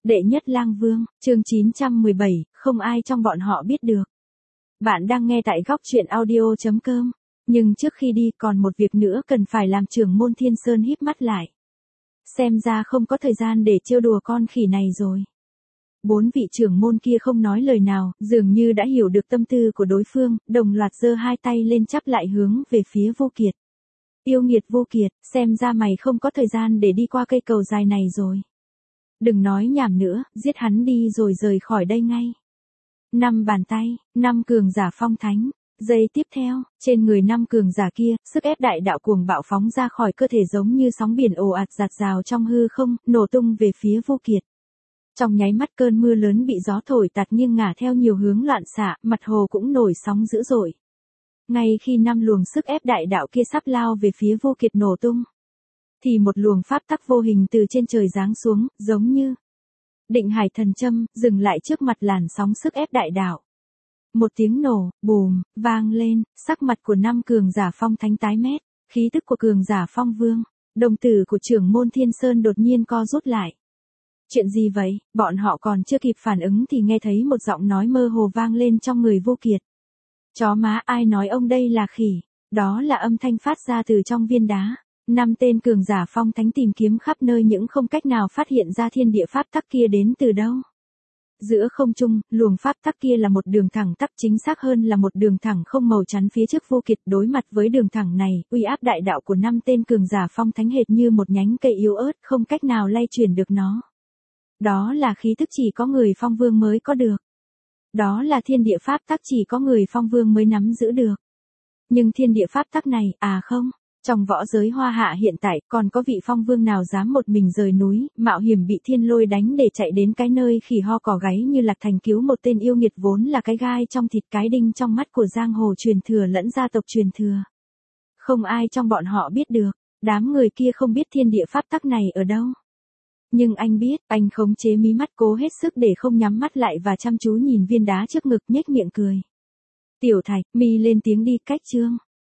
Đệ nhất lang vương, chương 917, không ai trong bọn họ biết được. Bạn đang nghe tại góc truyện audio.com. Nhưng trước khi đi còn một việc nữa cần phải làm. Trưởng môn Thiên Sơn híp mắt lại. Xem ra không có thời gian để trêu đùa con khỉ này rồi. 4 vị trưởng môn kia không nói lời nào, dường như đã hiểu được tâm tư của đối phương, đồng loạt giơ hai tay lên chắp lại hướng về phía Vô Kiệt. Yêu nghiệt Vô Kiệt, xem ra mày không có thời gian để đi qua cây cầu dài này rồi. Đừng nói nhảm nữa, giết hắn đi rồi rời khỏi đây ngay. 5 bàn tay, 5 cường giả phong thánh. Giây tiếp theo, trên người 5 cường giả kia, sức ép đại đạo cuồng bạo phóng ra khỏi cơ thể giống như sóng biển ồ ạt giạt rào trong hư không, nổ tung về phía Vô Kiệt. Trong nháy mắt cơn mưa lớn bị gió thổi tạt nghiêng ngả theo nhiều hướng loạn xạ, mặt hồ cũng nổi sóng dữ dội. Ngay khi 5 luồng sức ép đại đạo kia sắp lao về phía Vô Kiệt nổ tung, thì một luồng pháp tắc vô hình từ trên trời giáng xuống, giống như định hải thần châm, dừng lại trước mặt làn sóng sức ép đại đạo. Một tiếng nổ, bùm, vang lên, sắc mặt của 5 cường giả phong thánh tái mét, khí tức của cường giả phong vương, đồng tử của trưởng môn Thiên Sơn đột nhiên co rút lại. Chuyện gì vậy? Bọn họ còn chưa kịp phản ứng thì nghe thấy một giọng nói mơ hồ vang lên trong người Vô Kiệt. Chó má, ai nói ông đây là khỉ? Đó là âm thanh phát ra từ trong viên đá. 5 tên cường giả phong thánh tìm kiếm khắp nơi những không cách nào phát hiện ra thiên địa pháp tắc kia đến từ đâu. Giữa không trung, luồng pháp tắc kia là một đường thẳng tắp, chính xác hơn là một đường thẳng không màu chắn phía trước Vô Kiệt. Đối mặt với đường thẳng này, uy áp đại đạo của 5 tên cường giả phong thánh hệt như một nhánh cây yếu ớt, không cách nào lay chuyển được nó. Đó là khí tức chỉ có người phong vương mới có được. Đó là thiên địa pháp tắc chỉ có người phong vương mới nắm giữ được. Nhưng thiên địa pháp tắc này, không. Trong võ giới Hoa Hạ hiện tại, còn có vị phong vương nào dám một mình rời núi, mạo hiểm bị thiên lôi đánh để chạy đến cái nơi khỉ ho cỏ gáy như Lạc Thành cứu một tên yêu nghiệt vốn là cái gai trong thịt, cái đinh trong mắt của giang hồ truyền thừa lẫn gia tộc truyền thừa. Không ai trong bọn họ biết được, đám người kia không biết thiên địa pháp tắc này ở đâu. Nhưng anh biết, anh khống chế mí mắt cố hết sức để không nhắm mắt lại và chăm chú nhìn viên đá trước ngực, nhếch miệng cười. Tiểu Thạch, mi lên tiếng đi, cách chương.